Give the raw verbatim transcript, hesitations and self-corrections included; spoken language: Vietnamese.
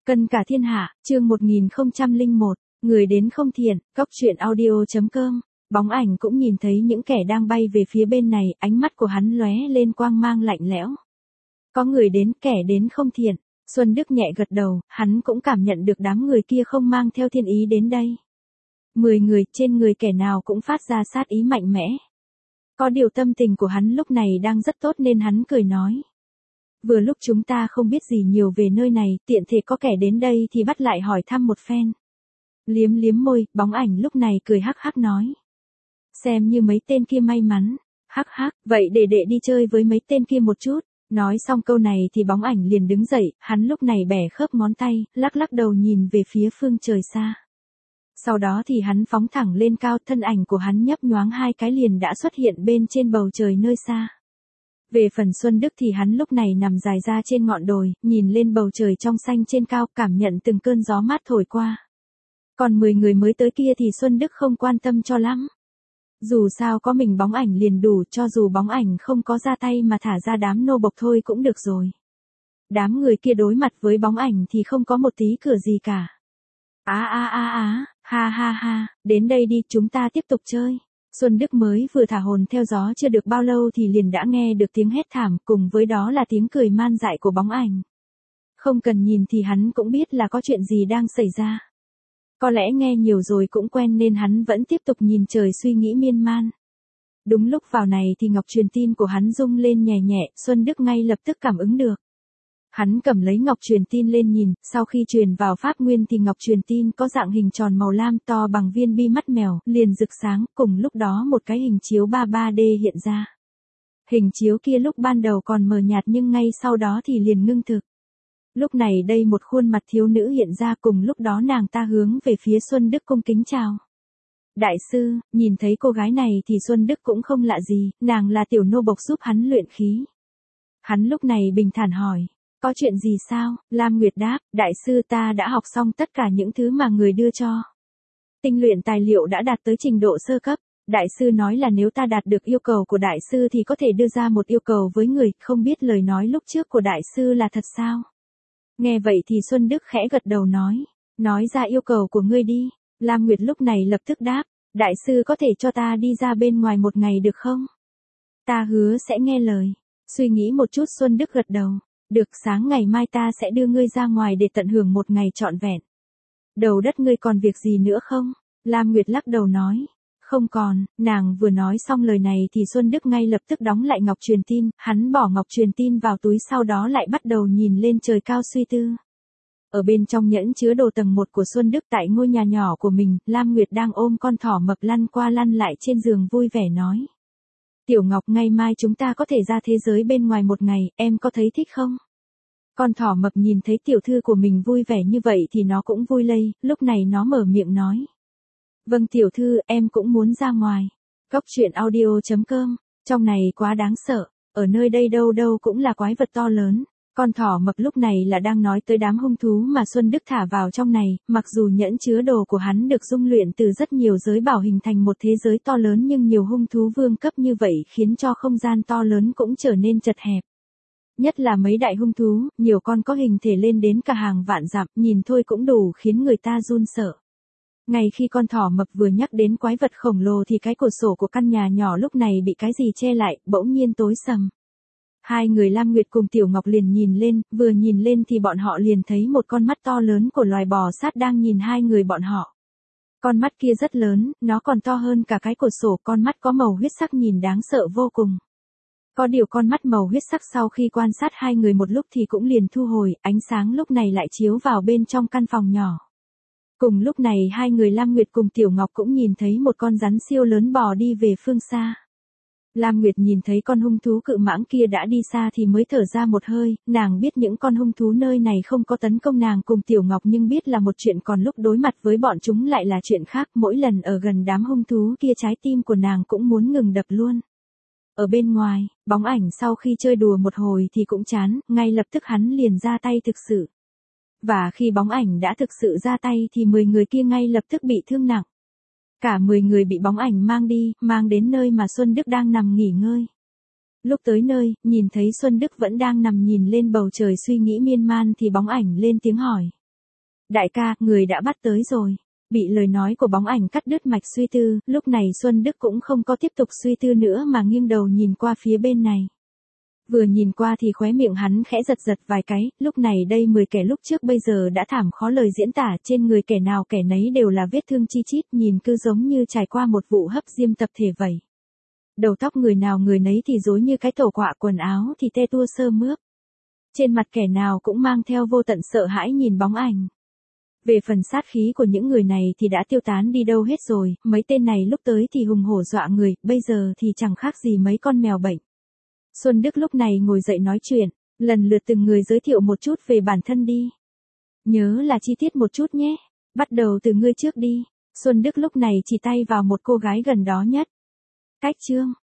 Cân cả thiên hạ, chương một nghìn không trăm lẻ một, người đến không thiện, góc truyện audio chấm com. Bóng ảnh cũng nhìn thấy những kẻ đang bay về phía bên này, ánh mắt của hắn lóe lên quang mang lạnh lẽo. Có người đến, kẻ đến không thiện. Xuân Đức nhẹ gật đầu, hắn cũng cảm nhận được đám người kia không mang theo thiên ý đến đây. Mười người, trên người kẻ nào cũng phát ra sát ý mạnh mẽ. Có điều tâm tình của hắn lúc này đang rất tốt nên hắn cười nói. Vừa lúc chúng ta không biết gì nhiều về nơi này, tiện thể có kẻ đến đây thì bắt lại hỏi thăm một phen. Liếm liếm môi, bóng ảnh lúc này cười hắc hắc nói. Xem như mấy tên kia may mắn. Hắc hắc, vậy để đệ đi chơi với mấy tên kia một chút. Nói xong câu này thì bóng ảnh liền đứng dậy, hắn lúc này bẻ khớp ngón tay, lắc lắc đầu nhìn về phía phương trời xa. Sau đó thì hắn phóng thẳng lên cao, thân ảnh của hắn nhấp nhoáng hai cái liền đã xuất hiện bên trên bầu trời nơi xa. Về phần Xuân Đức thì hắn lúc này nằm dài ra trên ngọn đồi, nhìn lên bầu trời trong xanh trên cao, cảm nhận từng cơn gió mát thổi qua. Còn mười người mới tới kia thì Xuân Đức không quan tâm cho lắm. Dù sao có mình bóng ảnh liền đủ, cho dù bóng ảnh không có ra tay mà thả ra đám nô bộc thôi cũng được rồi. Đám người kia đối mặt với bóng ảnh thì không có một tí cửa gì cả. Á á á á, ha ha ha, đến đây đi, chúng ta tiếp tục chơi. Xuân Đức mới vừa thả hồn theo gió chưa được bao lâu thì liền đã nghe được tiếng hét thảm, cùng với đó là tiếng cười man dại của bóng ảnh. Không cần nhìn thì hắn cũng biết là có chuyện gì đang xảy ra. Có lẽ nghe nhiều rồi cũng quen nên hắn vẫn tiếp tục nhìn trời suy nghĩ miên man. Đúng lúc vào này thì ngọc truyền tin của hắn rung lên nhẹ nhẹ, Xuân Đức ngay lập tức cảm ứng được. Hắn cầm lấy ngọc truyền tin lên nhìn, sau khi truyền vào pháp nguyên thì ngọc truyền tin có dạng hình tròn màu lam to bằng viên bi mắt mèo, liền rực sáng, cùng lúc đó một cái hình chiếu ba ba D hiện ra. Hình chiếu kia lúc ban đầu còn mờ nhạt nhưng ngay sau đó thì liền ngưng thực. Lúc này đây một khuôn mặt thiếu nữ hiện ra, cùng lúc đó nàng ta hướng về phía Xuân Đức cung kính chào. Đại sư, nhìn thấy cô gái này thì Xuân Đức cũng không lạ gì, nàng là tiểu nô bộc giúp hắn luyện khí. Hắn lúc này bình thản hỏi. Có chuyện gì sao? Lam Nguyệt đáp, đại sư ta đã học xong tất cả những thứ mà người đưa cho. Tinh luyện tài liệu đã đạt tới trình độ sơ cấp. Đại sư nói là nếu ta đạt được yêu cầu của đại sư thì có thể đưa ra một yêu cầu với người, không biết lời nói lúc trước của đại sư là thật sao? Nghe vậy thì Xuân Đức khẽ gật đầu nói, nói ra yêu cầu của ngươi đi. Lam Nguyệt lúc này lập tức đáp, đại sư có thể cho ta đi ra bên ngoài một ngày được không? Ta hứa sẽ nghe lời. Suy nghĩ một chút Xuân Đức gật đầu. Được, sáng ngày mai ta sẽ đưa ngươi ra ngoài để tận hưởng một ngày trọn vẹn. Đầu đất ngươi còn việc gì nữa không? Lam Nguyệt lắc đầu nói. Không còn, nàng vừa nói xong lời này thì Xuân Đức ngay lập tức đóng lại ngọc truyền tin, hắn bỏ ngọc truyền tin vào túi sau đó lại bắt đầu nhìn lên trời cao suy tư. Ở bên trong nhẫn chứa đồ tầng một của Xuân Đức tại ngôi nhà nhỏ của mình, Lam Nguyệt đang ôm con thỏ mập lăn qua lăn lại trên giường vui vẻ nói. Tiểu Ngọc, ngày mai chúng ta có thể ra thế giới bên ngoài một ngày, em có thấy thích không? Con thỏ mập nhìn thấy tiểu thư của mình vui vẻ như vậy thì nó cũng vui lây, lúc này nó mở miệng nói. Vâng tiểu thư, em cũng muốn ra ngoài. Góc truyện audio chấm com, trong này quá đáng sợ, ở nơi đây đâu đâu cũng là quái vật to lớn. Con thỏ mập lúc này là đang nói tới đám hung thú mà Xuân Đức thả vào trong này, mặc dù nhẫn chứa đồ của hắn được dung luyện từ rất nhiều giới bảo hình thành một thế giới to lớn nhưng nhiều hung thú vương cấp như vậy khiến cho không gian to lớn cũng trở nên chật hẹp. Nhất là mấy đại hung thú, nhiều con có hình thể lên đến cả hàng vạn dặm, nhìn thôi cũng đủ khiến người ta run sợ. Ngay khi con thỏ mập vừa nhắc đến quái vật khổng lồ thì cái cửa sổ của căn nhà nhỏ lúc này bị cái gì che lại, bỗng nhiên tối sầm. Hai người Lam Nguyệt cùng Tiểu Ngọc liền nhìn lên, vừa nhìn lên thì bọn họ liền thấy một con mắt to lớn của loài bò sát đang nhìn hai người bọn họ. Con mắt kia rất lớn, nó còn to hơn cả cái cửa sổ, con mắt có màu huyết sắc nhìn đáng sợ vô cùng. Có điều con mắt màu huyết sắc sau khi quan sát hai người một lúc thì cũng liền thu hồi, ánh sáng lúc này lại chiếu vào bên trong căn phòng nhỏ. Cùng lúc này hai người Lam Nguyệt cùng Tiểu Ngọc cũng nhìn thấy một con rắn siêu lớn bò đi về phương xa. Lam Nguyệt nhìn thấy con hung thú cự mãng kia đã đi xa thì mới thở ra một hơi, nàng biết những con hung thú nơi này không có tấn công nàng cùng Tiểu Ngọc nhưng biết là một chuyện, còn lúc đối mặt với bọn chúng lại là chuyện khác, mỗi lần ở gần đám hung thú kia trái tim của nàng cũng muốn ngừng đập luôn. Ở bên ngoài, bóng ảnh sau khi chơi đùa một hồi thì cũng chán, ngay lập tức hắn liền ra tay thực sự. Và khi bóng ảnh đã thực sự ra tay thì mười người kia ngay lập tức bị thương nặng. Cả mười người bị bóng ảnh mang đi, mang đến nơi mà Xuân Đức đang nằm nghỉ ngơi. Lúc tới nơi, nhìn thấy Xuân Đức vẫn đang nằm nhìn lên bầu trời suy nghĩ miên man thì bóng ảnh lên tiếng hỏi. Đại ca, người đã bắt tới rồi. Bị lời nói của bóng ảnh cắt đứt mạch suy tư, lúc này Xuân Đức cũng không có tiếp tục suy tư nữa mà nghiêng đầu nhìn qua phía bên này. Vừa nhìn qua thì khóe miệng hắn khẽ giật giật vài cái, lúc này đây mười kẻ lúc trước bây giờ đã thảm khó lời diễn tả, trên người kẻ nào kẻ nấy đều là vết thương chi chít, nhìn cứ giống như trải qua một vụ hấp diêm tập thể vậy. Đầu tóc người nào người nấy thì rối như cái tổ quạ, quần áo thì tê tua sơ mướp. Trên mặt kẻ nào cũng mang theo vô tận sợ hãi nhìn bóng ảnh. Về phần sát khí của những người này thì đã tiêu tán đi đâu hết rồi, mấy tên này lúc tới thì hùng hổ dọa người, bây giờ thì chẳng khác gì mấy con mèo bệnh. Xuân Đức lúc này ngồi dậy nói chuyện, lần lượt từng người giới thiệu một chút về bản thân đi. Nhớ là chi tiết một chút nhé, bắt đầu từ ngươi trước đi. Xuân Đức lúc này chỉ tay vào một cô gái gần đó nhất. Cách Trương,